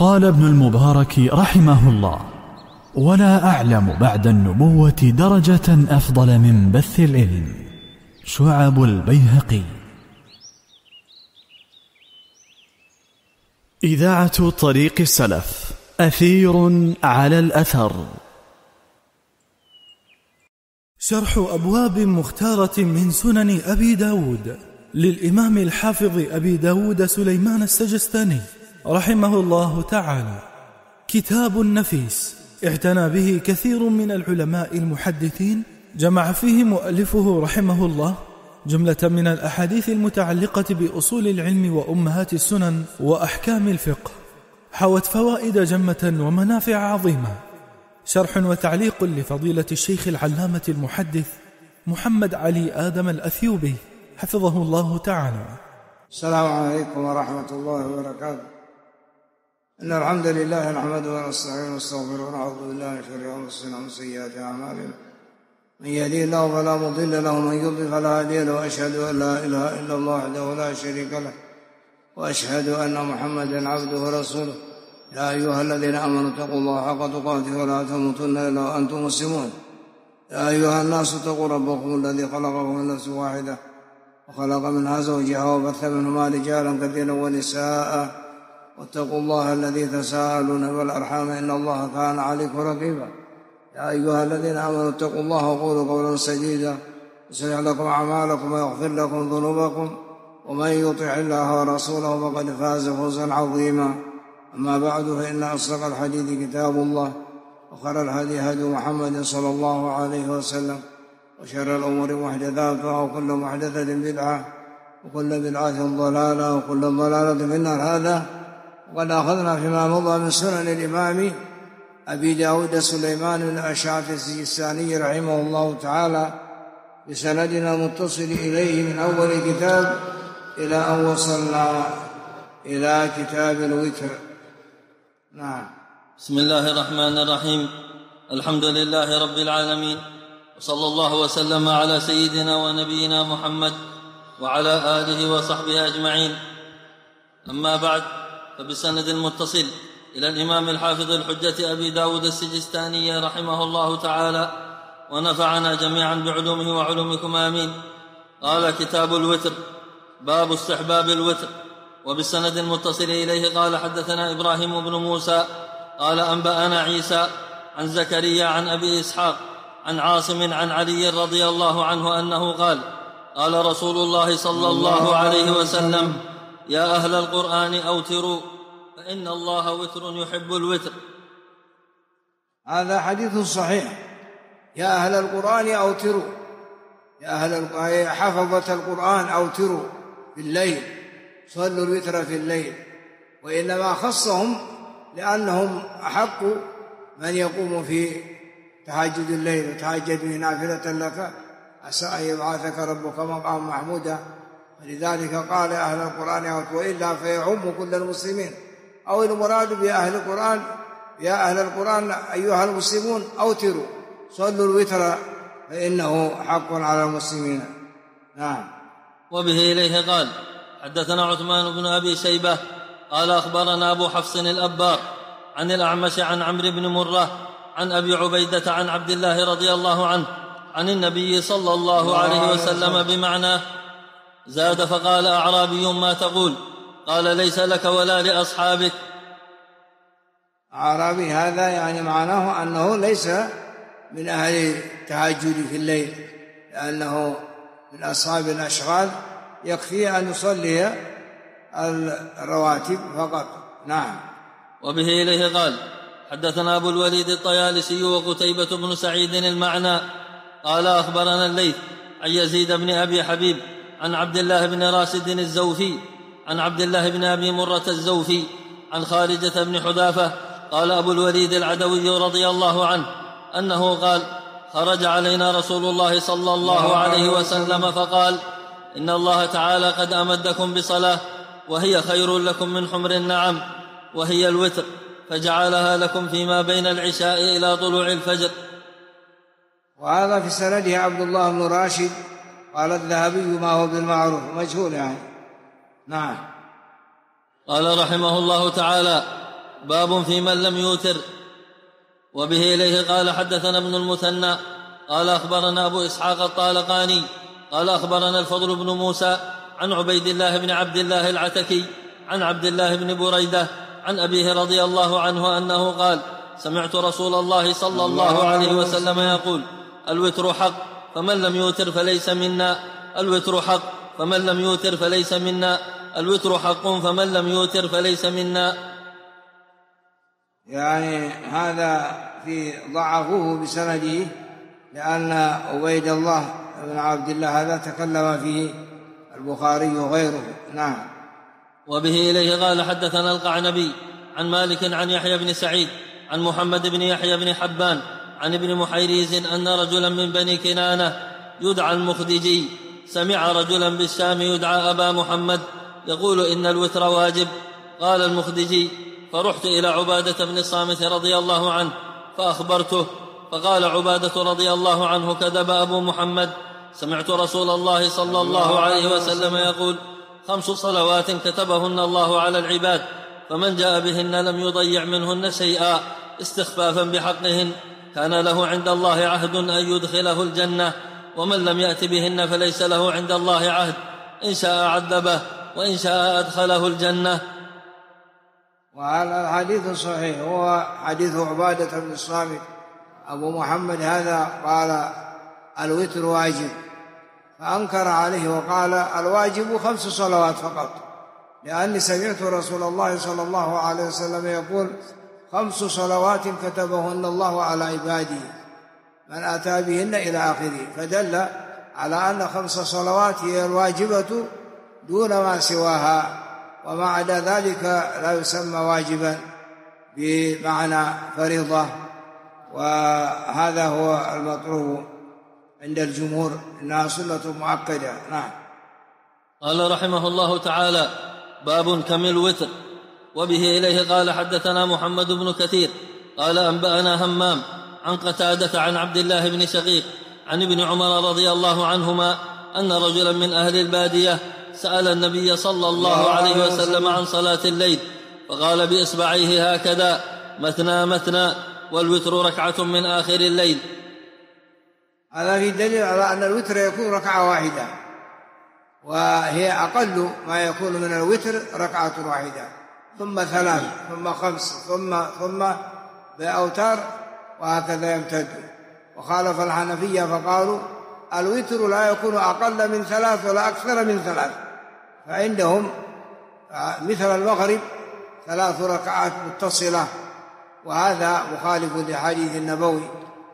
قال ابن المبارك رحمه الله: ولا أعلم بعد النبوة درجة أفضل من بث العلم. شعب البيهقي. إذاعة طريق السلف، أثير على الأثر. شرح أبواب مختارة من سنن أبي داود للإمام الحافظ أبي داود سليمان السجستاني رحمه الله تعالى. كتاب نفيس اعتنى به كثير من العلماء المحدثين، جمع فيه مؤلفه رحمه الله جملة من الأحاديث المتعلقة بأصول العلم وأمهات السنن وأحكام الفقه، حوت فوائد جمة ومنافع عظيمة. شرح وتعليق لفضيلة الشيخ العلامة المحدث محمد علي آدم الأثيوبي حفظه الله تعالى. السلام عليكم ورحمة الله وبركاته. إن الحمد لله نحمده ونستعينه ونستغفره ونعوذ بالله من شرور أنفسنا ومن سيئات أعمالنا. من يهده الله فلا مضل له ومن يضلل فلا هادي له، وأشهد أن لا إله إلا الله وحده لا شريك له، وأشهد أن محمدا عبده ورسوله. يا أيها الذين آمنوا اتقوا الله حق تقاته ولا تموتن إلا وأنتم مسلمون. يا أيها الناس اتقوا ربكم الذي خلقكم من نفس واحدة وخلق منها زوجها وبث منهما رجالا كثيرا ونساء، واتقوا الله الذي تساءلون والأرحام إن الله كان عليكم رقيبا. يا أيها الذين آمنوا اتقوا الله وقولوا قولا سديدا يصلح لكم أعمالكم ويغفر لكم ذنوبكم، ومن يطع الله ورسوله فقد فاز فوزا عظيما. أما بعد، فإن أصدق الحديث كتاب الله، وخير الهدي هدي محمد صلى الله عليه وسلم، وشر الأمور محدثاتها، وكل محدثة بدعة، وكل بدعة ضلالة، وكل ضلالة في النار. هذا وقد أخذنا فيما مضى من سنن الإمام أبي داود سليمان بن الأشعث السجستاني رحمه الله تعالى بسندنا المتصل إليه من أول الكتاب إلى أن وصلنا إلى كتاب الوتر. نعم. بسم الله الرحمن الرحيم. الحمد لله رب العالمين، وصلى الله وسلم على سيدنا ونبينا محمد وعلى آله وصحبه أجمعين. أما بعد، فبسند المتصل إلى الإمام الحافظ الحجة أبي داود السجستاني رحمه الله تعالى، ونفعنا جميعا بعلومه وعلومكم آمين. قال: كتاب الوتر، باب استحباب الوتر. وبالسند المتصل إليه قال: حدثنا إبراهيم بن موسى قال: أنبأنا عيسى عن زكريا عن أبي إسحاق عن عاصم عن علي رضي الله عنه أنه قال: قال رسول الله صلى الله عليه وسلم: يا أهل القرآن أوتروا، فإن الله وتر يحب الوتر. هذا حديث صحيح. يا أهل القرآن أوتروا، يا أهل حفظة القرآن أوتروا في الليل، صلوا الوتر في الليل. وإنما خصهم لأنهم أحق من يقوم في تهجد الليل، وتهجد به نافلة لك عسى أن يبعثك ربك مقام محمودا. ولذلك قال أهل القرآن أوتروا، وإلا فيعم كل المسلمين. أو المراد بأهل القرآن: يا أهل القرآن أيها المسلمون أوتروا، صلوا الوتر فإنه حق على المسلمين. نعم. وبه إليه قال: حدثنا عثمان بن أبي شيبة قال: أخبرنا أبو حفص الأبار عن الأعمش عن عمرو بن مرة عن أبي عبيدة عن عبد الله رضي الله عنه عن النبي صلى الله عليه وسلم بمعناه. زاد فقال: أعرابي ما تقول؟ قال: ليس لك ولا لأصحابك. أعرابي هذا يعني معناه أنه ليس من أهل التهجد في الليل، لأنه من أصحاب الأشغال، يكفي أن يصلي الرواتب فقط. نعم. وبه إليه قال: حدثنا أبو الوليد الطيالسي وقتيبة بن سعيد المعنى قال: أخبرنا الليث عن يزيد بن أبي حبيب عن عبد الله بن راشد الزوفي عن عبد الله بن أبي مرة الزوفي عن خارجة بن حذافة قال أبو الوليد العدوي رضي الله عنه أنه قال: خرج علينا رسول الله صلى الله عليه وسلم فقال: إن الله تعالى قد أمدكم بصلاة وهي خير لكم من حمر النعم، وهي الوتر، فجعلها لكم فيما بين العشاء إلى طلوع الفجر. وهذا في سنده عبد الله بن راشد. قال الذهبي: ما هو بالمعروف، مجهول يعني. نعم. قال رحمه الله تعالى: باب في من لم يوتر. وبه إليه قال حدثنا ابن المثنى قال أخبرنا أبو إسحاق الطالقاني قال أخبرنا الفضل بن موسى عن عبيد الله بن عبد الله العتكي عن عبد الله بن بريدة عن أبيه رضي الله عنه أنه قال سمعت رسول الله صلى الله عليه وسلم يقول الوتر حق فمن لم يوتر فليس منا، الوتر حق فمن لم يوتر فليس منا، الوتر حق فمن لم يوتر فليس منا. يعني هذا في ضعفوه بسنده، لأن عبيد الله بن عبد الله هذا تكلم فيه البخاري وغيره. نعم. وبه إليه قال حدثنا القعنبي عن مالك عن يحيى بن سعيد عن محمد بن يحيى بن حبان عن ابن محيريز أن رجلا من بني كنانة يدعى المخدجي سمع رجلا بالشام يدعى أبا محمد يقول إن الوتر واجب. قال المخدجي فرحت إلى عبادة بن الصامت رضي الله عنه فأخبرته، فقال عبادة رضي الله عنه كذب أبو محمد، سمعت رسول الله صلى الله عليه وسلم يقول 5 صلوات كتبهن الله على العباد، فمن جاء بهن لم يضيع منهن شيئا استخفافا بحقهن كان له عند الله عهد أن يدخله الجنة، ومن لم يأت بهن فليس له عند الله عهد، إن شاء عذبه وإن شاء أدخله الجنة. وهذا الحديث صحيح، هو حديث عبادة بن الصامت أبو محمد هذا قال الوتر واجب، فأنكر عليه وقال الواجب 5 صلوات فقط، لأني سمعت رسول الله صلى الله عليه وسلم يقول 5 صلوات كتبهن الله على عباده من أتى بهن إلى آخره، فدل على أن 5 صلوات هي الواجبة دون ما سواها، وما عدا ذلك لا يسمى واجبا بمعنى فريضة، وهذا هو المطلوب عند الجمهور، إنها سنة مؤكدة. نعم. قال رحمه الله تعالى باب كم الوتر. وبه إليه قال حدثنا محمد بن كثير قال أنبأنا همام عن قتادة عن عبد الله بن شقيق عن ابن عمر رضي الله عنهما أن رجلا من أهل البادية سأل النبي صلى الله عليه وسلم عن صلاة الليل، فقال بإصبعيه هكذا مثنى مثنى، والوتر ركعة من آخر الليل. هذا في دليل على أن الوتر يكون ركعة واحدة، وهي أقل ما يكون من الوتر ركعة واحدة، ثم 3 ثم 5 ثم بأوتار، وهكذا يمتد. وخالف الحنفية فقالوا الوتر لا يكون أقل من 3 ولا أكثر من 3، فعندهم مثل المغرب 3 ركعات متصلة، وهذا مخالف لحديث النبوي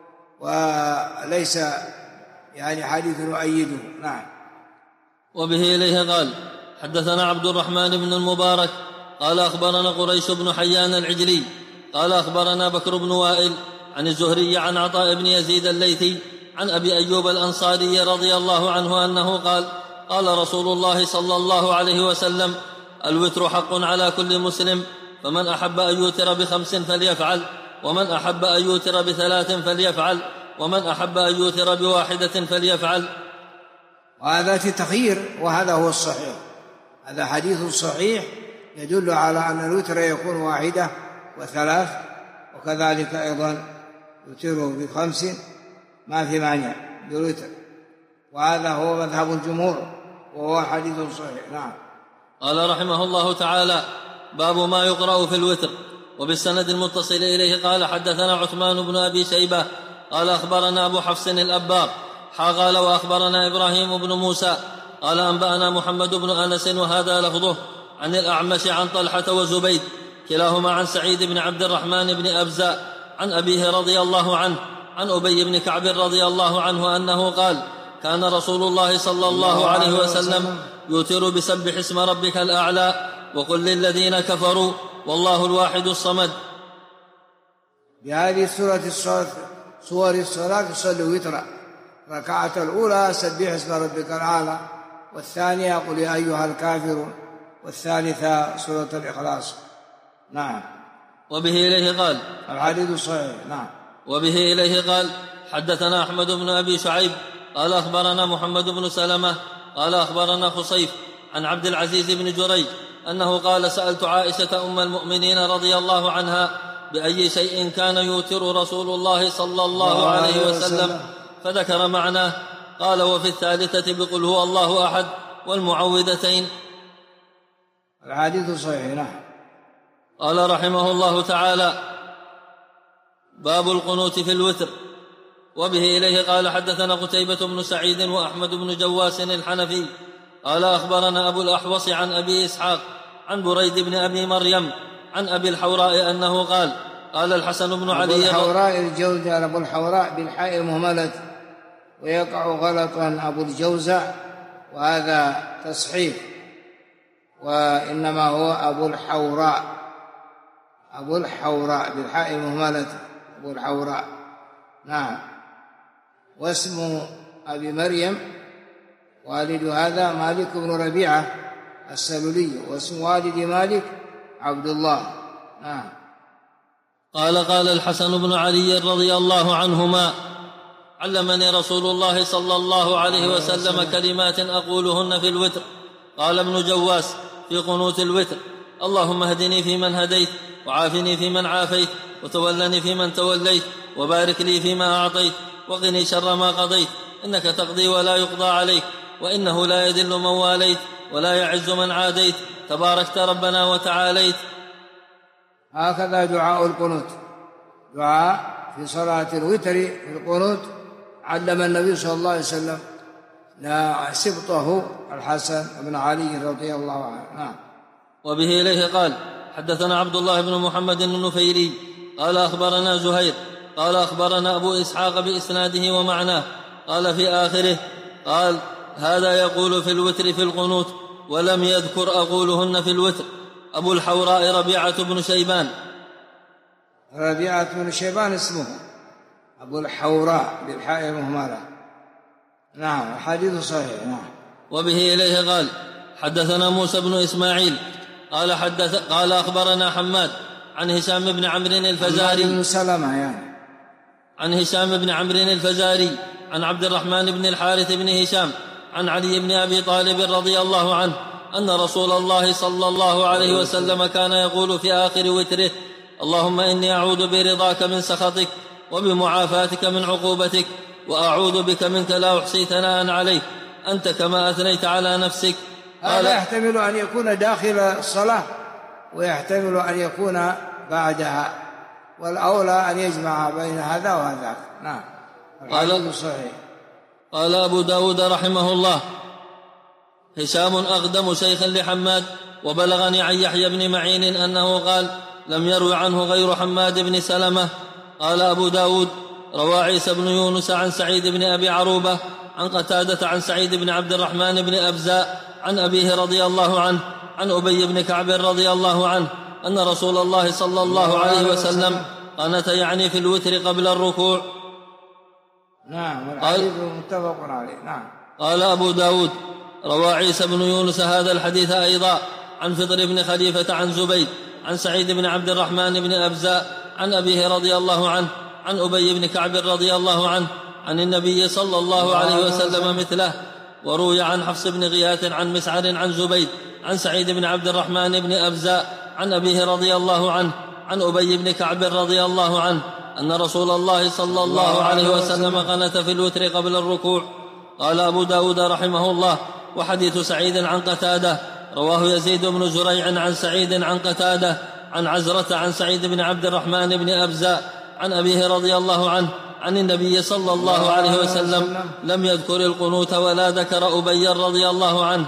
وليس يعني حديث يؤيده. نعم. وبه إليه قال حدثنا عبد الرحمن بن المبارك قال أخبرنا قريش بن حيان العجلي قال أخبرنا بكر بن وائل عن الزهري عن عطاء بن يزيد الليثي عن أبي أيوب الأنصاري رضي الله عنه أنه قال قال رسول الله صلى الله عليه وسلم الوتر حق على كل مسلم، فمن أحب أن يوتر ب5 فليفعل، ومن أحب أن يوتر ب3 فليفعل، ومن أحب أن يوتر ب1 فليفعل. وهذا في تخيير، وهذا هو الصحيح، هذا حديث صحيح يدل على أن الوتر يكون 1 و3، وكذلك أيضا يوتره ب5 ما في مانع بالوتر، وهذا هو مذهب الجمهور وهو حديث صحيح. نعم. قال رحمه الله تعالى باب ما يقرأ في الوتر. وبالسند المتصل إليه قال حدثنا عثمان بن أبي شيبة قال أخبرنا أبو حفص الأباق قال وأخبرنا إبراهيم بن موسى قال أنبأنا محمد بن أنس وهذا لفظه عن الأعمش عن طلحة وزبيد كلاهما عن سعيد بن عبد الرحمن بن أبزاء عن أبيه رضي الله عنه عن أبي بن كعب رضي الله عنه أنه قال كان رسول الله صلى الله عليه وسلم يوتر بسبح اسم ربك الأعلى وقل للذين كفروا والله الواحد الصمد. بهذه سور الصلاة يصلي وترا، ركعة الأولى سبح اسم ربك الأعلى، والثانية قل يا أيها الكافرون، والثالثة سورة الإخلاص. نعم. وبه إليه قال الحديث صحيح. نعم. وبه إليه قال حدثنا أحمد بن أبي شعيب قال أخبرنا محمد بن سلمة قال أخبرنا خصيف عن عبد العزيز بن جريج أنه قال: سألت عائشة أم المؤمنين رضي الله عنها بأي شيء كان يوتر رسول الله صلى الله عليه وسلم، فذكر معناه. قال: وفي الثالثة بقل هو الله أحد والمعوذتين. الحديث صحيح. نعم. قال رحمه الله تعالى: باب القنوت في الوتر. وبه إليه قال: حدثنا قتيبة بن سعيد وأحمد بن جواس الحنفي قال: أخبرنا أبو الأحوص عن أبي إسحاق عن بريد بن أبي مريم عن أبي الحوراء أنه قال: قال الحسن بن علي. أبو الحوراء الجوزة، أبو الحوراء بالحاء مهملة، ويقع غلطا أبو الجوزة، وهذا تصحيف، وإنما هو أبو الحوراء، أبو الحوراء بالحاء مهملة، أبو الحوراء. نعم. واسم أبي مريم والد هذا مالك بن ربيعة السلولي، واسم والد مالك عبد الله. نعم. قال الحسن بن علي رضي الله عنهما: علمني رسول الله صلى الله عليه وسلم كلمات أقولهن في الوتر. قال ابن جواس في قنوت الوتر: اللهم اهدني فيمن هديت، وعافني فيمن عافيت، وتولني فيمن توليت، وبارك لي فيما أعطيت، وقني شر ما قضيت، إنك تقضي ولا يقضى عليك، وإنه لا يذل من واليت ولا يعز من عاديت، تباركت ربنا وتعاليت. هكذا دعاء القنوت، دعاء في صلاة الوتر في القنوت علم النبي صلى الله عليه وسلم سبطه الحسن بن علي رضي الله عنه. نعم. وبه إليه قال: حدثنا عبد الله بن محمد النفيلي قال: أخبرنا زهير قال: أخبرنا أبو إسحاق بإسناده ومعناه. قال في آخره: قال: هذا يقول في الوتر في القنوت، ولم يذكر أقولهن في الوتر. أبو الحوراء ربيعة بن شيبان. ربيعة بن شيبان اسمه، أبو الحوراء بالحاء مهملة. نعم. الحديث صحيح. نعم. وبه إليه قال: حدثنا موسى بن إسماعيل قال أخبرنا حماد عن هشام بن عمرو الفزاري بن سلمة يعني. عن هشام بن عمرو الفزاري عن عبد الرحمن بن الحارث بن هشام عن علي بن أبي طالب رضي الله عنه أن رسول الله صلى الله عليه وسلم كان يقول في آخر وتره: اللهم إني أعوذ برضاك من سخطك، وبمعافاتك من عقوبتك، وأعوذ بك منك لا أحصي ثناء عليك، أنت كما أثنيت على نفسك. هذا يحتمل أن يكون داخل الصلاة، ويحتمل أن يكون بعدها، والأولى أن يجمع بين هذا وهذاك. نعم. الحديث صحيح. قال أبو داود رحمه الله: هشام أقدم شيخا لحماد، وبلغني عن يحيى بن معين أنه قال: لم يروي عنه غير حماد بن سلمة. قال أبو داود: روى عيسى بن يونس عن سعيد بن أبي عروبة عن قتادة عن سعيد بن عبد الرحمن بن أبزاء عن أبيه رضي الله عنه عن أبي بن كعب رضي الله عنه أن رسول الله صلى الله عليه وسلم قنت يعني في الوتر قبل الركوع. نعم. والحديث متفق عليه. نعم. قال أبو داود: روى عيسى بن يونس هذا الحديث أيضا عن فضل بن خليفة عن زبيد عن سعيد بن عبد الرحمن بن أبزاء عن أبيه رضي الله عنه عن أبي بن كعب رضي الله عنه عن النبي صلى الله عليه وسلم مثله. وروي عن حفص بن غياث عن مسعر عن زبيد عن سعيد بن عبد الرحمن بن أبزاء عن أبيه رضي الله عنه عن أبي بن كعب رضي الله عنه أن رسول الله صلى الله عليه وسلم قنت في الوتر قبل الركوع. قال أبو داود رحمه الله: وحديث سعيد عن قتادة رواه يزيد بن زريع عن سعيد عن قتادة عن عزرة عن سعيد بن عبد الرحمن بن أبزاء عن أبيه رضي الله عنه عن النبي صلى الله عليه وسلم لم يذكر القنوت ولا ذكر أبي رضي الله عنه.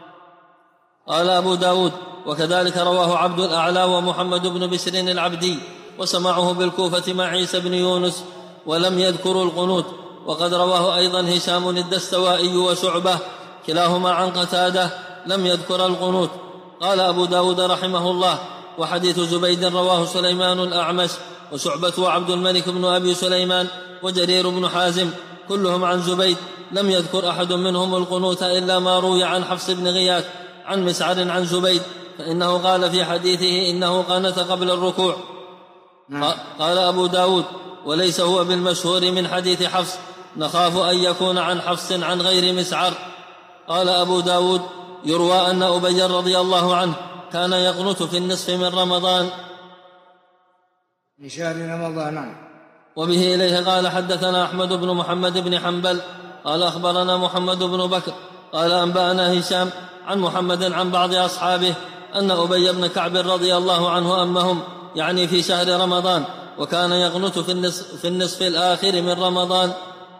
قال أبو داود: وكذلك رواه عبد الأعلى ومحمد بن بسر العبدي، وسمعه بالكوفة مع عيسى بن يونس، ولم يذكروا القنوت. وقد رواه أيضا هشام الدستوائي وشعبة كلاهما عن قتادة لم يذكر القنوت. قال أبو داود رحمه الله: وحديث زبيد رواه سليمان الأعمش وشعبة وعبد الملك بن أبي سليمان وجرير بن حازم كلهم عن زبيد، لم يذكر أحد منهم القنوت إلا ما روي عن حفص بن غياث عن مسعر عن زبيد، فإنه قال في حديثه إنه قنت قبل الركوع. قال أبو داود: وليس هو بالمشهور من حديث حفص، نخاف أن يكون عن حفص عن غير مسعر. قال أبو داود: يروى أن أبي رضي الله عنه كان يقنت في النصف من رمضان من شهر رمضان. وبه إليه قال حدثنا أحمد بن محمد بن حنبل قال أخبرنا محمد بن بكر قال أنبأنا هشام عن محمد عن بعض أصحابه أن أبي بن كعب رضي الله عنه أمهم يعني في شهر رمضان وكان يقنت في النصف الآخر من رمضان.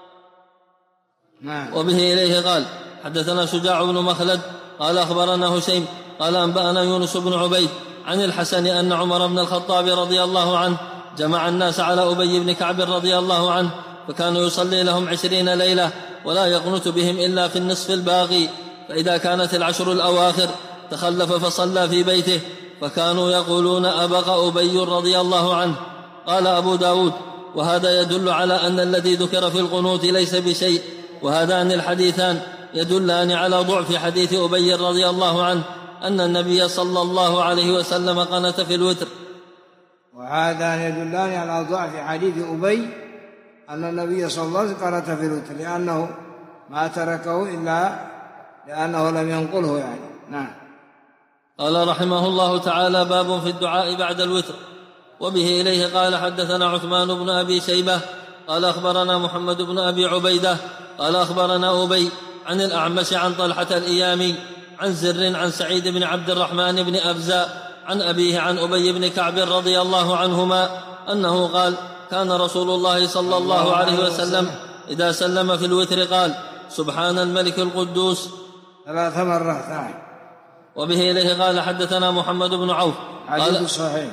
وبه إليه قال حدثنا شجاع بن مخلد قال أخبرنا هشيم قال أنبأنا يونس بن عبيد عن الحسن أن عمر بن الخطاب رضي الله عنه جمع الناس على أبي بن كعب رضي الله عنه فكان يصلي لهم 20 ليلة ولا يقنت بهم إلا في النصف الباقي، فإذا كانت العشر الأواخر تخلف فصلى في بيته فكانوا يقولون أبق أبي رضي الله عنه. قال أبو داود وهذا يدل على أن الذي ذكر في القنوت ليس بشيء، وهذان الحديثان يدلان على ضعف حديث أبي رضي الله عنه أن النبي صلى الله عليه وسلم قنت في الوتر. وهذا يدلان على ضعف حديث أبي أن النبي صلى الله عليه وسلم قنت في الوتر لأنه ما تركه إلا لأنه لم ينقله يعني. نعم. قال رحمه الله تعالى باب في الدعاء بعد الوتر. وبه إليه قال حدثنا عثمان بن أبي شيبة قال أخبرنا محمد بن أبي عبيدة قال أخبرنا أبي عن الأعمش عن طلحة الإيامي عن زر عن سعيد بن عبد الرحمن بن أبزاء عن أبيه عن أبي بن كعب رضي الله عنهما أنه قال كان رسول الله صلى الله عليه وسلم إذا سلم في الوتر قال سبحان الملك القدوس 3 مرات. وبه إليه قال حدثنا محمد بن عوف حديث صحيح.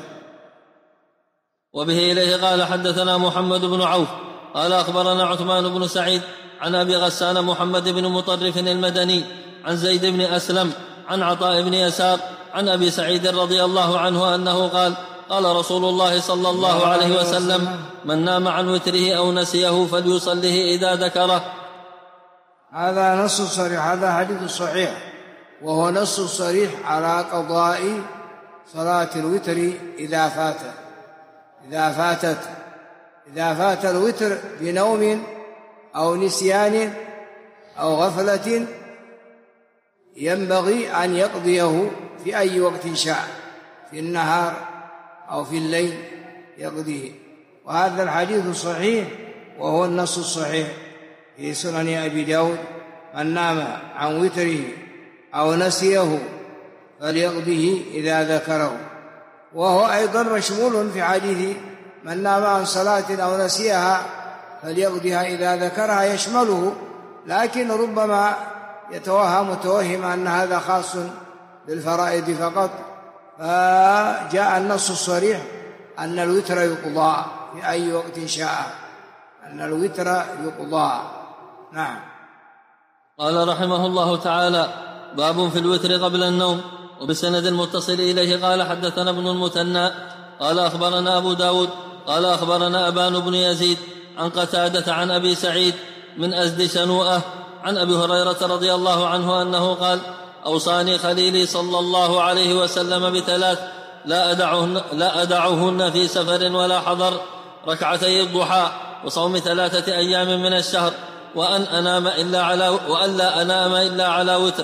وبه إليه قال حدثنا محمد بن عوف قال أخبرنا عثمان بن سعيد عن أبي غسان محمد بن مطرف المدني عن زيد بن أسلم عن عطاء بن يسار عن أبي سعيد رضي الله عنه أنه قال قال رسول الله صلى الله عليه وسلم من نام عن وتره أو نسيه فليصله إذا ذكره. هذا نص صريح، هذا حديث صحيح، وهو نص صريح على قضاء صلاة الوتر إذا فات الوتر بنوم أو نسيان أو غفلة ينبغي أن يقضيه في أي وقت شاء، في النهار أو في الليل يقضيه. وهذا الحديث صحيح وهو النص الصحيح في سنن أبي داود من نام عن وتره أو نسيه فليقضيه إذا ذكره. وهو أيضا مشمول في حديث من نام عن صلاة أو نسيها فليقضيها إذا ذكرها، يشمله، لكن ربما يتوهم متوهم أن هذا خاص بالفرائض فقط، فجاء النص الصريح أن الوتر يقضى في أي وقت شاء، أن الوتر يقضى. نعم. قال رحمه الله تعالى باب في الوتر قبل النوم. وبسند المتصل إليه قال حدثنا ابن المثنى قال أخبرنا أبو داود قال أخبرنا أبان بن يزيد عن قتادة عن أبي سعيد من أزد شنوءة عن أبي هريرة رضي الله عنه أنه قال أوصاني خليلي صلى الله عليه وسلم ب3 لا أدعهن في سفر ولا حضر: ركعتي الضحى، وصوم 3 أيام من الشهر، وألا أنام إلا على وتر.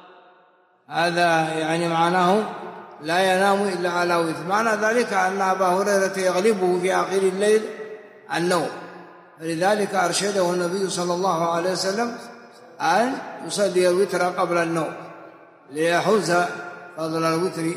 هذا يعني معناه لا ينام إلا على وتر. معنى ذلك أن أبا هريرة يغلبه في آخر الليل النوم، فلذلك أرشده النبي صلى الله عليه وسلم أن يصلي الوتر قبل النوم ليحوز فضل الوتر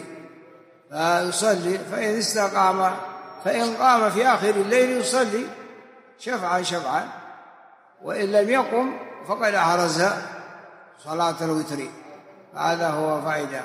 فيصلي، فإن استقام فإن قام في آخر الليل يصلي شفعا، وإن لم يقم فقد أحرز صلاة الوتر. هذا هو فائدة.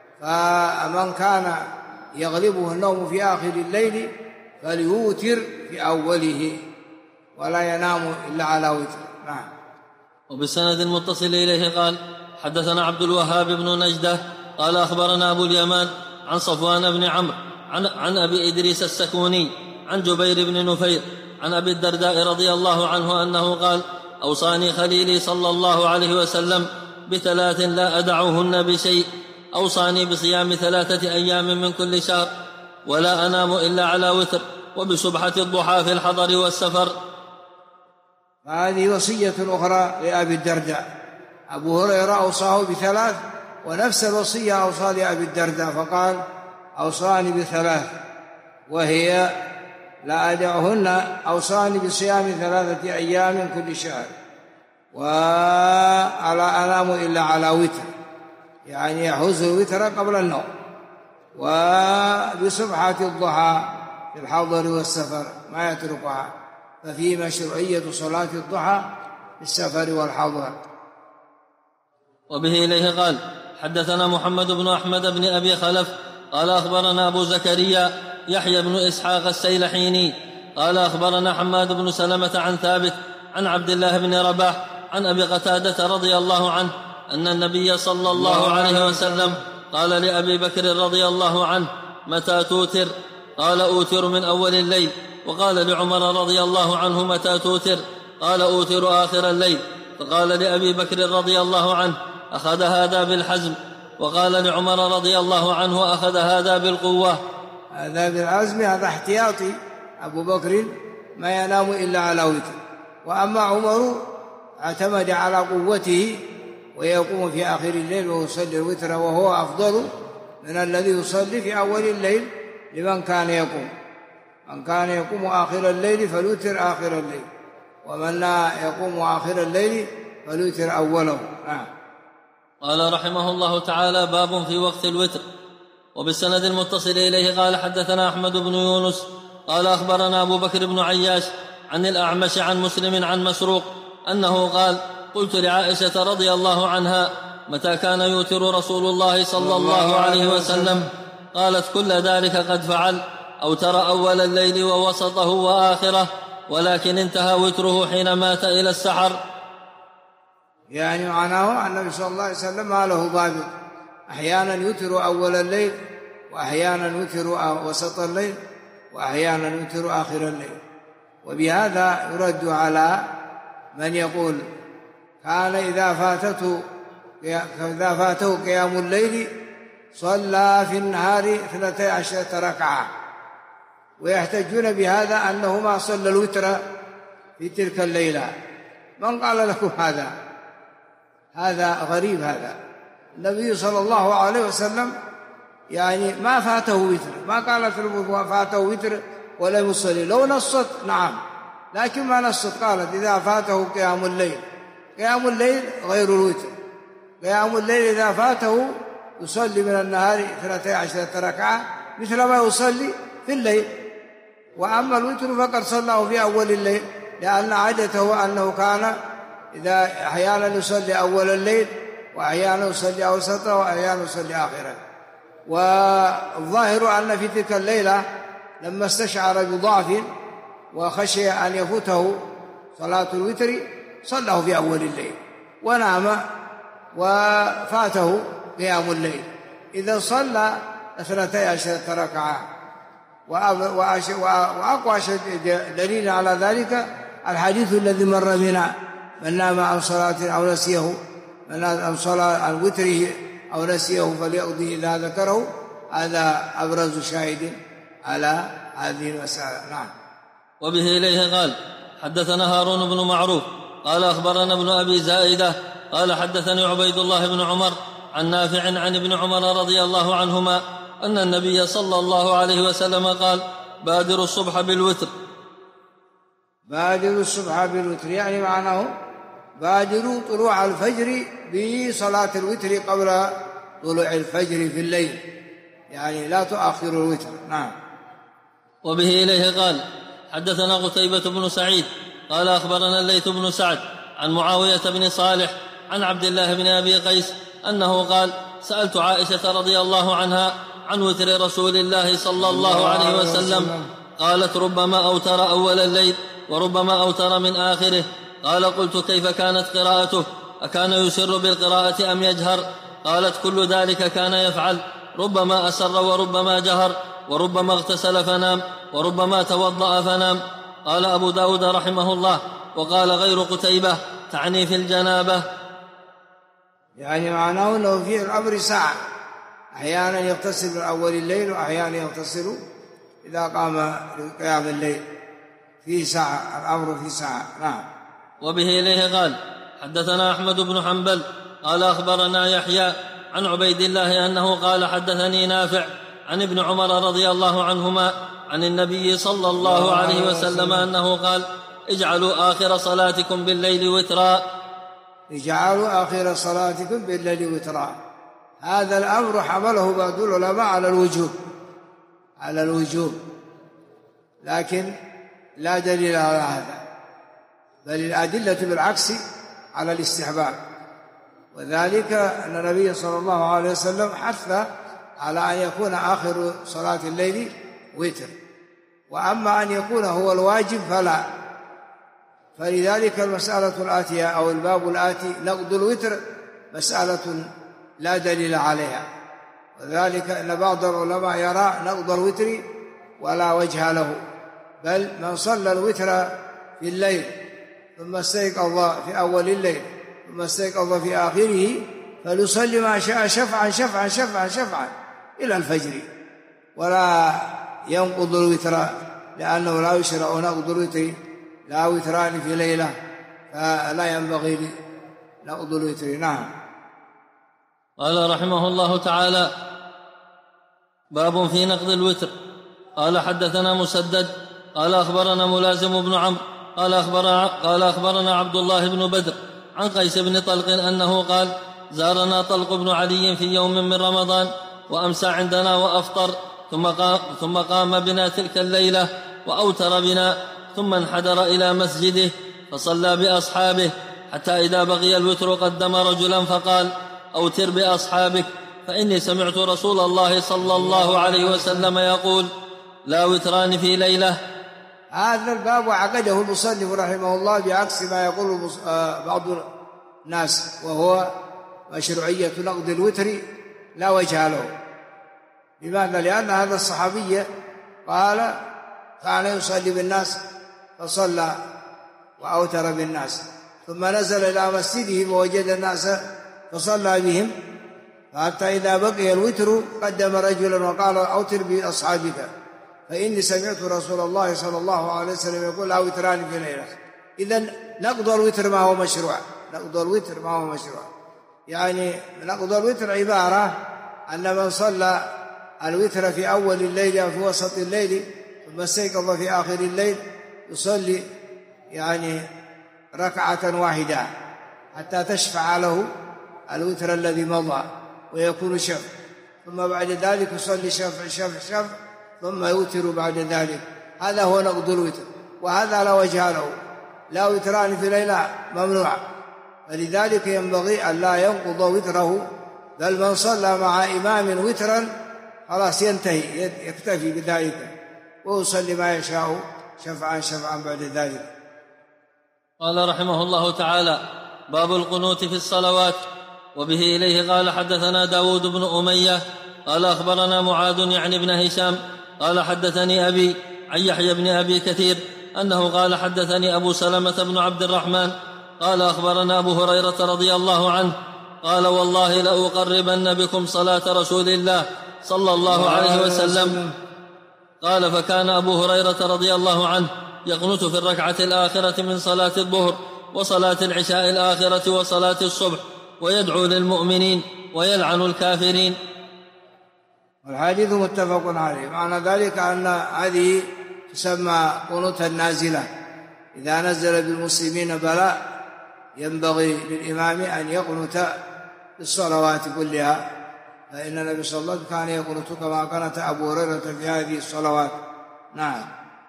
فمن كان يغلبه النوم في آخر الليل فليوتر في أوله ولا ينام إلا على وتر. نعم. وبالسند المتصل إليه قال حدثنا عبد الوهاب بن نجدة قال أخبرنا أبو اليمان عن صفوان بن عمرو عن أبي إدريس السكوني عن جبير بن نفير عن أبي الدرداء رضي الله عنه أنه قال أوصاني خليلي صلى الله عليه وسلم ب3 لا أدعهن بشيء: أوصاني بصيام 3 أيام من كل شهر، ولا أنام إلا على وتر، وبسبحة الضحى في الحضر والسفر. هذه وصية أخرى لأبي الدرداء. أبو هريرة أوصاه ب3 ونفس الوصية أوصى لأبي الدرداء فقال أوصاني بثلاث وهي لا أدعهن، أوصاني بصيام 3 أيام كل شهر، ولا أنام إلا على وتر، يعني يحوز الوتر قبل النوم، وبسبحة الضحى في الحضر والسفر ما يتركها، ففي مشروعية صلاة الضحى في السفر والحضر. وبه إليه قال حدثنا محمد بن أحمد بن أبي خلف قال أخبرنا أبو زكريا يحيى بن إسحاق السيلحيني قال أخبرنا حماد بن سلمة عن ثابت عن عبد الله بن رباح عن أبي قتادة رضي الله عنه أن النبي صلى الله عليه وسلم قال لأبي بكر رضي الله عنه متى توتر؟ قال أوتر من أول الليل. وقال لعمر رضي الله عنه متى توتر؟ قال أوتر آخر الليل. فقال لأبي بكر رضي الله عنه أخذ هذا بالحزم. وقال لعمر رضي الله عنه أخذ هذا بالقوة. هذا بالعزم، هذا احتياطي. أبو بكر ما ينام إلا على وتر، وأما عمر اعتمد على قوته ويقوم في آخر الليل ويصلي الوتر، وهو أفضل من الذي يصلي في أول الليل لمن كان يقوم. من كان يقوم آخر الليل فالوتر آخر الليل، ومن لا يقوم آخر الليل فالوتر أوله. قال رحمه الله تعالى باب في وقت الوتر. وبالسند المتصل إليه قال حدثنا أحمد بن يونس قال أخبرنا أبو بكر بن عياش عن الأعمش عن مسلم عن مسروق أنه قال قلت لعائشة رضي الله عنها متى كان يوتر رسول الله صلى الله عليه وسلم؟ قالت كل ذلك قد فعل، أو ترى أول الليل ووسطه وآخره، ولكن انتهى وتره حين مات إلى السحر. يعني معناه النبي صلى الله عليه وسلم ما له ضابط، أحيانا يوتر أول الليل، وأحيانا يوتر وسط الليل، وأحيانا يوتر آخر الليل. وبهذا يرد على من يقول كان إذا فاته قيام الليل صلى في النهار 12 ركعة، ويحتجون بهذا أنه ما صلى الوتر في تلك الليلة. من قال لكم هذا غريب. هذا النبي صلى الله عليه وسلم يعني ما فاته وتر، ما قالت فاته وتر ولم يصلي. لو نصت نعم، لكن ما نصت، قالت إذا فاته قيام الليل. قيام الليل غير الوتر. قيام الليل إذا فاته يصلي من النهار 13 ركعة مثل ما يصلي في الليل، وأما الوتر فقد صلاه في أول الليل، لأن عادته أنه كان إذا أحيانا يصلي أول الليل، وأحيانا يصلي أوسطه، وأحيانا يصلي آخره. والظاهر أن في تلك الليلة لما استشعر بضعف وخشي أن يفوته صلاة الوتر صلاه في أول الليل، ونام وفاته قيام الليل. إذا صلى 12 ركعة. وأقوى دليل على ذلك الحديث الذي مر بنا: من نام عن صلاة أو نسيه، من عن صلاة عن وتره أو نسيه فليقضي إذا ذكره. هذا أبرز شاهد على هذه المسألة. نعم. وبه إليه قال حدثنا هارون بن معروف قال أخبرنا ابن أبي زائدة قال حدثني عبيد الله بن عمر عن نافع عن ابن عمر رضي الله عنهما أن النبي صلى الله عليه وسلم قال بادروا الصبح بالوتر. بادروا الصبح بالوتر يعني معناه بادروا طلوع الفجر بصلاة الوتر قبل طلوع الفجر في الليل، يعني لا تؤخروا الوتر. نعم. وبه إليه قال حدثنا قتيبة بن سعيد قال أخبرنا الليث بن سعد عن معاوية بن صالح عن عبد الله بن أبي قيس أنه قال سألت عائشة رضي الله عنها عن وتر رسول الله صلى الله عليه وسلم، قالت ربما أوتر أول الليل وربما أوتر من آخره. قال قلت كيف كانت قراءته؟ أكان يسر بالقراءة أم يجهر؟ قالت كل ذلك كان يفعل، ربما أسر وربما جهر، وربما اغتسل فنام، وربما توضأ فنام. قال أبو داود رحمه الله وقال غير قتيبة تعني في الجنابة. يعني معناه أنه في الأمر ساعة، أحيانا يغتسل من أول الليل، وأحيانا يغتسل إذا قام قيام الليل. في ساعة، الأمر في ساعة. نعم. وبه إليه قال حدثنا أحمد بن حنبل قال أخبرنا يحيى عن عبيد الله أنه قال حدثني نافع عن ابن عمر رضي الله عنهما عن النبي صلى الله عليه وسلم أنه قال اجعلوا آخر صلاتكم بالليل وترا. اجعلوا آخر صلاتكم بالليل وترا. هذا الأمر حمله بعض العلماء على الوجوب لكن لا دليل على هذا، بل الأدلة بالعكس على الاستحباب، وذلك أن النبي صلى الله عليه وسلم حث على أن يكون آخر صلاة الليل وتر، وأما أن يكون هو الواجب فلا. فلذلك المسألة الآتية أو الباب الآتي نقض الوتر مسألة لا دليل عليها، وذلك أن بعض العلماء يرى نقض الوتر ولا وجه له، بل من صلى الوتر في الليل ثم استيقظ في أول الليل ثم استيقظ في آخره فليصلي ما شاء شفعا شفعا شفعا شفعا إلى الفجر، ولا ينقض الوتر، لأنه لا يشرع نقض الوتر، لا وتران في ليلة، فلا ينبغي نقض الوتر. نعم. قال رحمه الله تعالى: باب في نقض الوتر. قال حدثنا مسدد قال أخبرنا ملازم بن عمرو قال أخبرنا عبد الله بن بدر عن قيس بن طلق أنه قال: زارنا طلق بن علي في يوم من رمضان وأمسى عندنا وأفطر، ثم قام بنا تلك الليلة وأوتر بنا، ثم انحدر إلى مسجده فصلى بأصحابه، حتى إذا بقي الوتر قدم رجلا فقال: أوتر بأصحابك، فإني سمعت رسول الله صلى الله عليه وسلم يقول: لا وتران في ليلة. هذا الباب عقده المصنف رحمه الله بعكس ما يقول بعض الناس، وهو مشروعية نقض الوتر لا وجه له. لماذا؟ لأن هذا الصحابي قال كان يصلي بالناس فصلى وأوتر بالناس، ثم نزل إلى مسجده ووجد الناس فصلى بهم، حتى إذا بقي الوتر قدم رجلا وقال: أوتر بأصحابك، فإني سمعت رسول الله صلى الله عليه وسلم يقول: لا وتران في ليلة. إذن نقض الوتر ما هو مشروع، نقض الوتر ما هو مشروع، يعني نقض الوتر عبارة أن من صلى الوتر في أول الليل أو في وسط الليل ثم استيقظ في آخر الليل يصلي يعني ركعة واحدة حتى تشفع له الوتر الذي مضى ويكون شفع، ثم بعد ذلك يصلي شفع شفع شفع ثم يوتر بعد ذلك. هذا هو نقض الوتر، وهذا لا وجه له، لا وتران في ليلة ممنوع، فلذلك ينبغي أن لا ينقض وتره، بل من صلى مع إمام وترا خلاص ينتهي، يكتفي بذلك ويصلي ما يشاء شفعا شفعا بعد ذلك. قال رحمه الله تعالى: باب القنوت في الصلوات. وبه إليه قال حدثنا داود بن أمية قال أخبرنا معاذ يعني بن هشام قال حدثني أبي عن يحيى بن أبي كثير أنه قال حدثني أبو سلمة بن عبد الرحمن قال أخبرنا أبو هريرة رضي الله عنه قال: والله لأقربن بكم صلاة رسول الله صلى الله عليه وسلم. قال: فكان أبو هريرة رضي الله عنه يقنت في الركعة الآخرة من صلاة الظهر وصلاة العشاء الآخرة وصلاة الصبح، ويدعو للمؤمنين ويلعن الكافرين. والحديث متفق عليه. معنى ذلك أن هذه تسمى قنوت النازلة، إذا نزل بالمسلمين بلاء ينبغي للإمام أن يقنت بالصلوات كلها، فإن النبي صلى الله عليه وسلم كان يقنت كما قنت أبو هريرة في هذه الصلوات. نعم.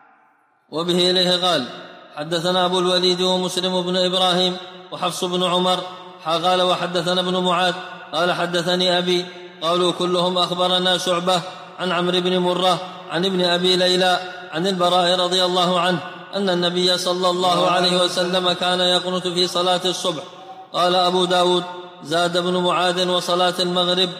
وبه إليه قال حدثنا أبو الوليد ومسلم بن إبراهيم وحفص بن عمر قال وحدثنا ابن معاذ قال حدثني أبي قالوا كلهم أخبرنا شعبة عن عمرو بن مرة عن ابن أبي ليلى عن البراء رضي الله عنه أن النبي صلى الله عليه وسلم كان يقنت في صلاة الصبح. قال أبو داود: زاد ابن معاذ وصلاة المغرب.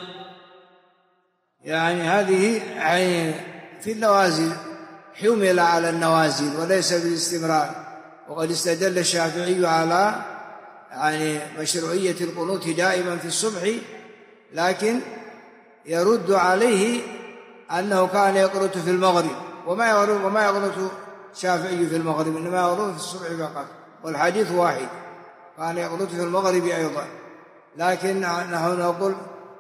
يعني هذه في النوازل، حمل على النوازل وليس بالاستمرار، وقد استدل الشافعي على مشروعية القنوت دائما في الصبح، لكن يرد عليه أنه كان يقنت في المغرب، وما يقنت الشافعي في المغرب، إنما يقنت في الصبح فقط، والحديث واحد، كان يقنت في المغرب أيضا. لكن نحن نقول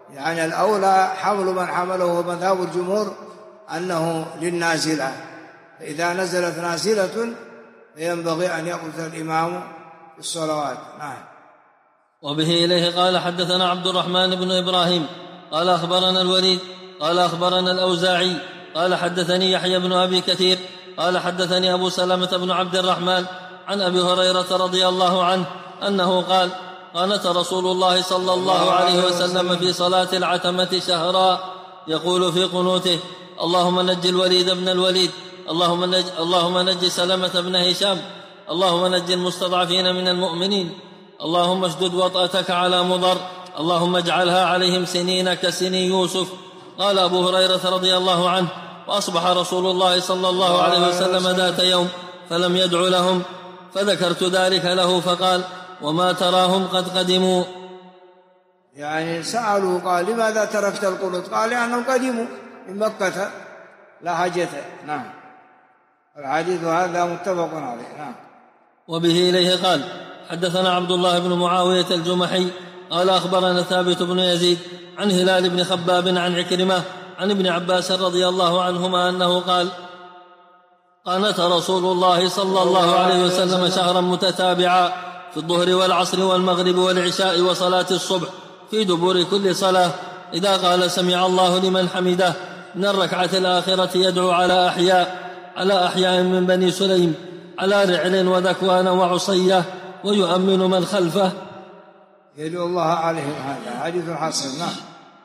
يعني الأولى حمل من حمله ومذهب الجمهور أنه للنازلة، فإذا نزلت نازلة فينبغي أن يقف الإمام في الصلوات. نعم. وبه إليه قال حدثنا عبد الرحمن بن إبراهيم قال أخبرنا الوليد قال أخبرنا الأوزاعي قال حدثني يحيى بن أبي كثير قال حدثني أبو سلمة بن عبد الرحمن عن أبي هريرة رضي الله عنه أنه قال قانت رسول الله صلى الله عليه وسلم في صلاة العتمة شهرا يقول في قنوته: اللهم نج الوليد بن الوليد، اللهم نج سلمة بن هشام، اللهم نج المستضعفين من المؤمنين، اللهم اشدد وطأتك على مضر، اللهم اجعلها عليهم سنين كسني يوسف. قال أبو هريرة رضي الله عنه: وأصبح رسول الله صلى الله عليه وسلم ذات يوم فلم يدع لهم، فذكرت ذلك له فقال: وما تراهم قد قدموا؟ يعني سألوا قال: لماذا تركت القنوت؟ قال: لأنهم قدموا من مكة لا حاجة. نعم. الحديث هذا متفق عليه. نعم. وبه إليه قال حدثنا عبد الله بن معاوية الجمحي قال أخبرنا ثابت بن يزيد عن هلال بن خباب عن عكرمة عن ابن عباس رضي الله عنهما أنه قال: قانت رسول الله صلى الله عليه وسلم شهرا متتابعا في الظهر والعصر والمغرب والعشاء وصلاة الصبح في دبور كل صلاة، إذا قال سمع الله لمن حمده من الركعة الآخرة يدعو على أحياء من بني سليم، على رعل وذكوان وعصية، ويؤمن من خلفه، يدعو الله عليهم. هذا حديث حسن. نعم.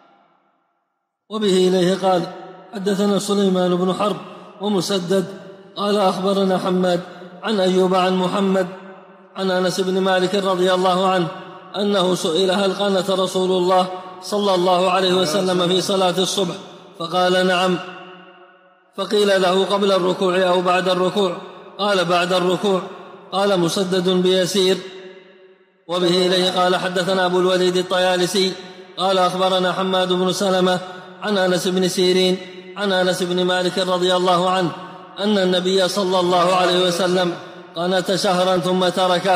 وبه إليه قال حدثنا سليمان بن حرب ومسدد قال أخبرنا حماد عن أيوب عن محمد عن أنس بن مالك رضي الله عنه أنه سئل: هل قانت رسول الله صلى الله عليه وسلم في صلاة الصبح؟ فقال: نعم. فقيل له: قبل الركوع أو بعد الركوع؟ قال: بعد الركوع. قال مسدد: بيسير. وبه إليه قال حدثنا أبو الوليد الطيالسي قال أخبرنا حماد بن سلمة عن أنس بن سيرين عن أنس بن مالك رضي الله عنه أن النبي صلى الله عليه وسلم قنت شهرا ثم تركه.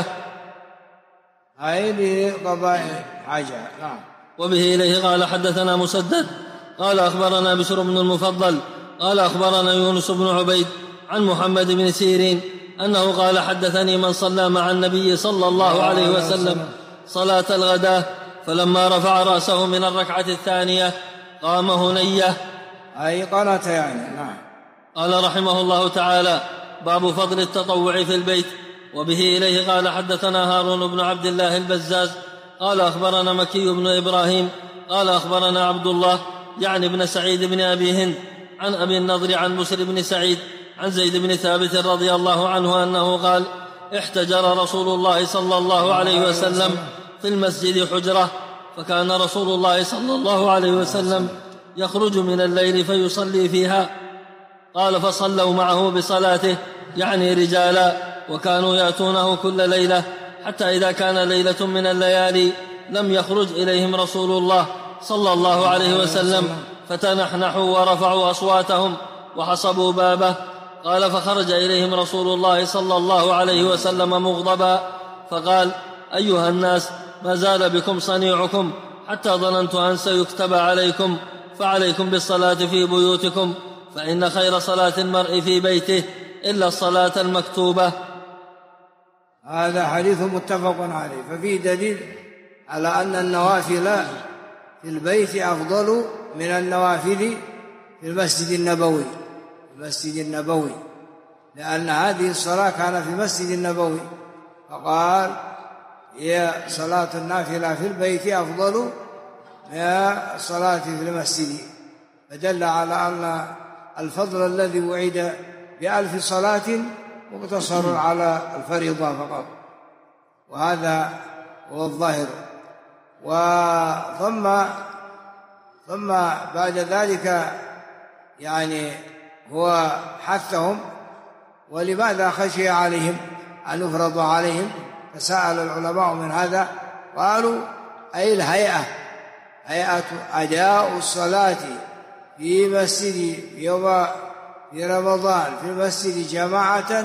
هاي لقضاء حاجة. نعم. وبه إليه قال حدثنا مسدد قال أخبرنا بشر بن المفضل قال أخبرنا يونس بن عبيد عن محمد بن سيرين أنه قال: حدثني من صلى مع النبي صلى الله عليه وسلم صلاة الغداء فلما رفع رأسه من الركعة الثانية قام هنية، أي قنت يعني. نعم. قال رحمه الله تعالى: باب فضل التطوع في البيت. وبه إليه قال حدثنا هارون بن عبد الله البزاز قال أخبرنا مكي بن إبراهيم قال أخبرنا عبد الله يعني بن سعيد بن أبي هند عن أبي النضر عن بشر بن سعيد عن زيد بن ثابت رضي الله عنه أنه قال: احتجر رسول الله صلى الله عليه وسلم في المسجد حجرة، فكان رسول الله صلى الله عليه وسلم يخرج من الليل فيصلي فيها. قال: فصلوا معه بصلاته يعني رجالا، وكانوا يأتونه كل ليلة، حتى إذا كان ليلة من الليالي لم يخرج إليهم رسول الله صلى الله عليه وسلم فتنحنحوا ورفعوا أصواتهم وحصبوا بابه. قال: فخرج إليهم رسول الله صلى الله عليه وسلم مغضبا فقال: أيها الناس، ما زال بكم صنيعكم حتى ظننت أن سيكتب عليكم، فعليكم بالصلاة في بيوتكم، فإن خير صلاة المرء في بيته إلا الصلاة المكتوبة. هذا حديث متفق عليه، ففيه دليل على أن النوافل في البيت أفضل من النوافل في المسجد النبوي، لأن هذه الصلاة كانت في المسجد النبوي، فقال: هي صلاة النافلة في البيت أفضل من الصلاة في المسجد، فدل على أن الفضل الذي وعد ب1000 صلاة مقتصر على الفريضة فقط، وهذا هو الظاهر. ثم بعد ذلك يعني هو حثهم، ولماذا خشي عليهم أن يفرض عليهم؟ فسأل العلماء من هذا قالوا: أي الهيئة، هيئة أداء الصلاة في مسجد في رمضان في المسجد جماعة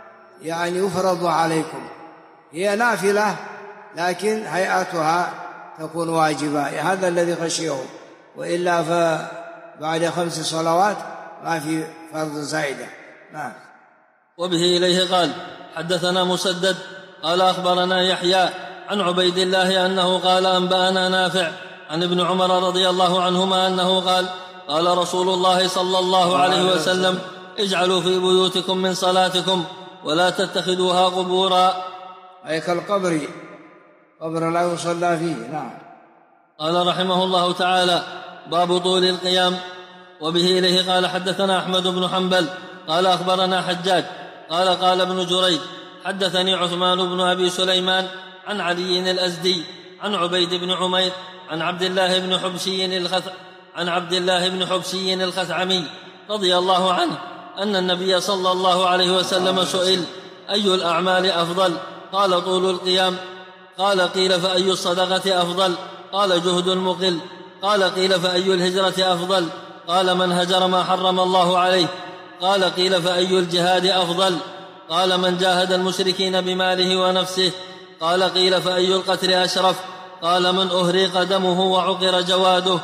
يعني يفرض عليكم، هي نافلة لكن هيئتها تكون واجبة، هذا الذي خشيه، وإلا فبعد 5 صلوات ما في فرض زائدة. نعم. وبه إليه قال حدثنا مسدد قال أخبرنا يحيى عن عبيد الله أنه قال أنبأنا نافع عن ابن عمر رضي الله عنهما أنه قال قال رسول الله صلى الله عليه وسلم اجعلوا في بيوتكم من صلاتكم ولا تتخذوها قبورا، أي كالقبر، قبر لا يصلى فيه. نعم. قال رحمه الله تعالى باب طول القيام. وبه إليه قال حدثنا أحمد بن حنبل قال أخبرنا حجاج قال ابن جريج حدثني عثمان بن أبي سليمان عن علي الأزدي عن عبيد بن عمير عن عبد الله بن حبشي الخثعمي رضي الله عنه أن النبي صلى الله عليه وسلم سئل أي الأعمال أفضل؟ قال طول القيام. قال قيل فأي الصدقة أفضل؟ قال جهد المقل. قال قيل فأي الهجرة أفضل؟ قال من هجر ما حرم الله عليه. قال قيل فأي الجهاد أفضل؟ قال من جاهد المشركين بماله ونفسه. قال قيل فأي القتل أشرف؟ قال من أهريق دمه وعقر جواده.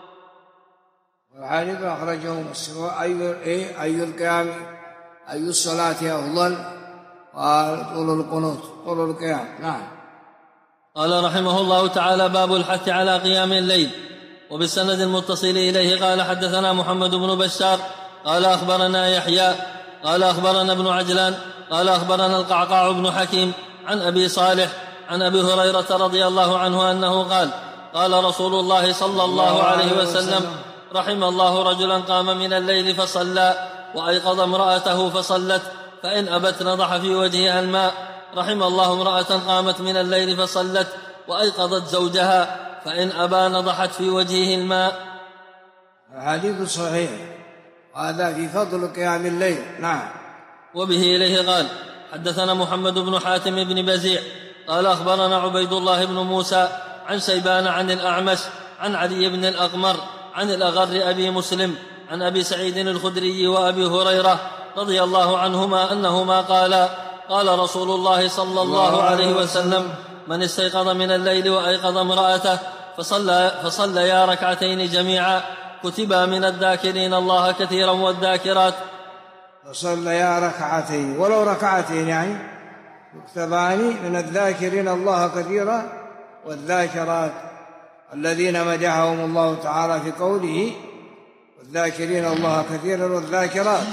والحديث أخرجه مسلم. أي القيام، أي الصلاة أفضل؟ قال طول القنوت، طول القيام. نعم. قال رحمه الله تعالى باب الحث على قيام الليل. وبالسند المتصل إليه قال حدثنا محمد بن بشار قال أخبرنا يحيى قال أخبرنا ابن عجلان قال أخبرنا القعقاع بن حكيم عن أبي صالح عن أبي هريرة رضي الله عنه أنه قال قال رسول الله صلى الله عليه وسلم رحم الله رجلا قام من الليل فصلى وأيقظ امرأته فصلت فإن أبت نضح في وجهها الماء. رحم الله امرأة قامت من الليل فصلت وأيقظت زوجها فإن أبى نضحت في وجهه الماء. الحديث صحيح، وهذا في فضل قيام الليل. نعم. وبه إليه قال حدثنا محمد بن حاتم بن بزيع قال أخبرنا عبيد الله بن موسى عن شيبان عن الأعمش عن علي بن الأقمر عن الأغر أبي مسلم عن أبي سعيد الخدري وأبي هريرة رضي الله عنهما أنهما قال رسول الله صلى الله عليه وسلم من استيقظ من الليل وأيقظ امرأته فصليا ركعتين جميعا كتبا من الذاكرين الله كثيرا والذاكرات. فصليا ركعتين، ولو ركعتين يعني يكتبان من الذاكرين الله كثيرا والذاكرات، الذين مدحهم الله تعالى في قوله والذاكرين الله كثيرا والذاكرات.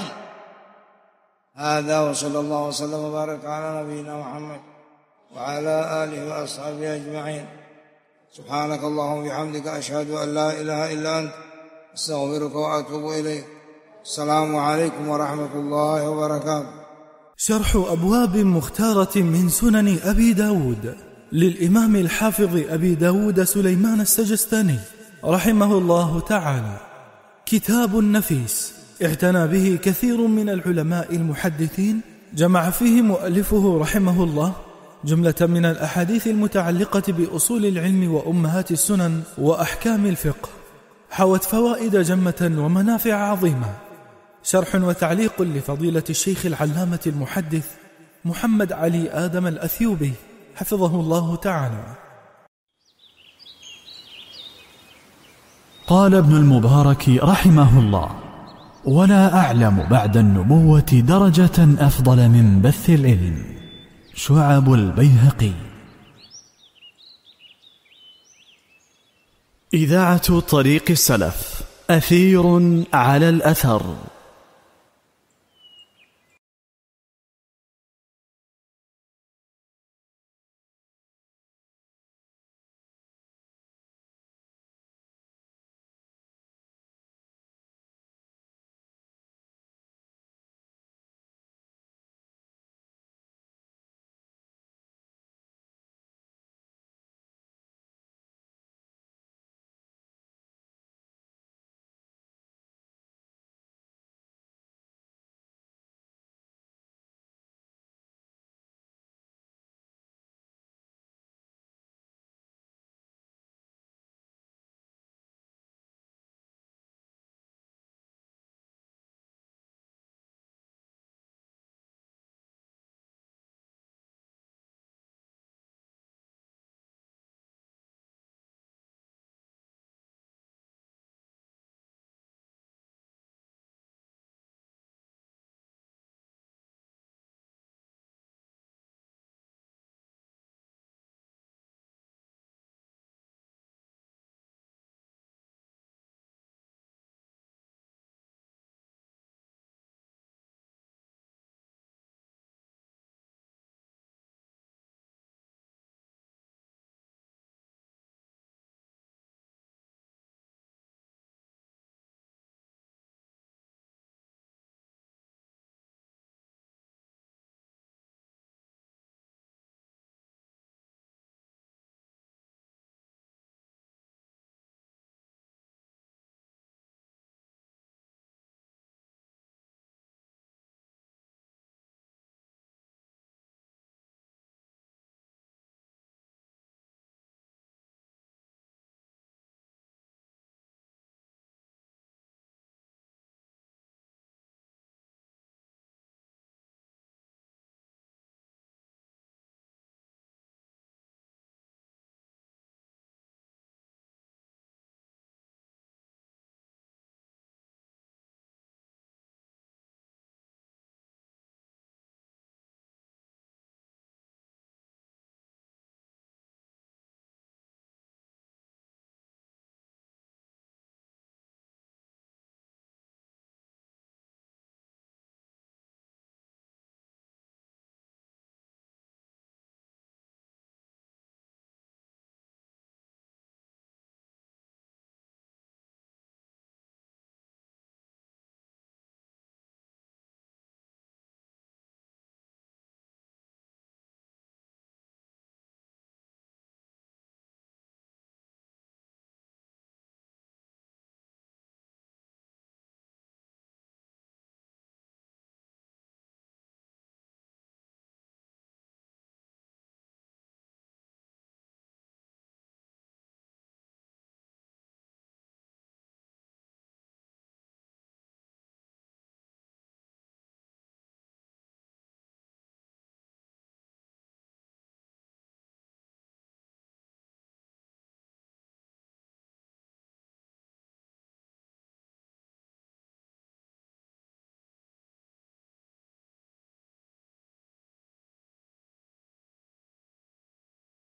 هذا وصلى الله وسلم وبارك على نبينا محمد وعلى آله وأصحابه أجمعين. سبحانك اللهم وبحمدك أشهد أن لا إله إلا أنت أستغفرك وأتوب إليك. السلام عليكم ورحمة الله وبركاته. شرح أبواب مختارة من سنن أبي داود للإمام الحافظ أبي داود سليمان السجستاني رحمه الله تعالى. كتاب نفيس اعتنى به كثير من العلماء المحدثين، جمع فيه مؤلفه رحمه الله جملة من الأحاديث المتعلقة بأصول العلم وأمهات السنن وأحكام الفقه، حوت فوائد جمة ومنافع عظيمة. شرح وتعليق لفضيلة الشيخ العلامة المحدث محمد علي آدم الأثيوبي حفظه الله تعالى. قال ابن المبارك رحمه الله: ولا أعلم بعد النبوة درجة أفضل من بث العلم. شعب البيهقي. إذاعة طريق السلف، أثير على الأثر.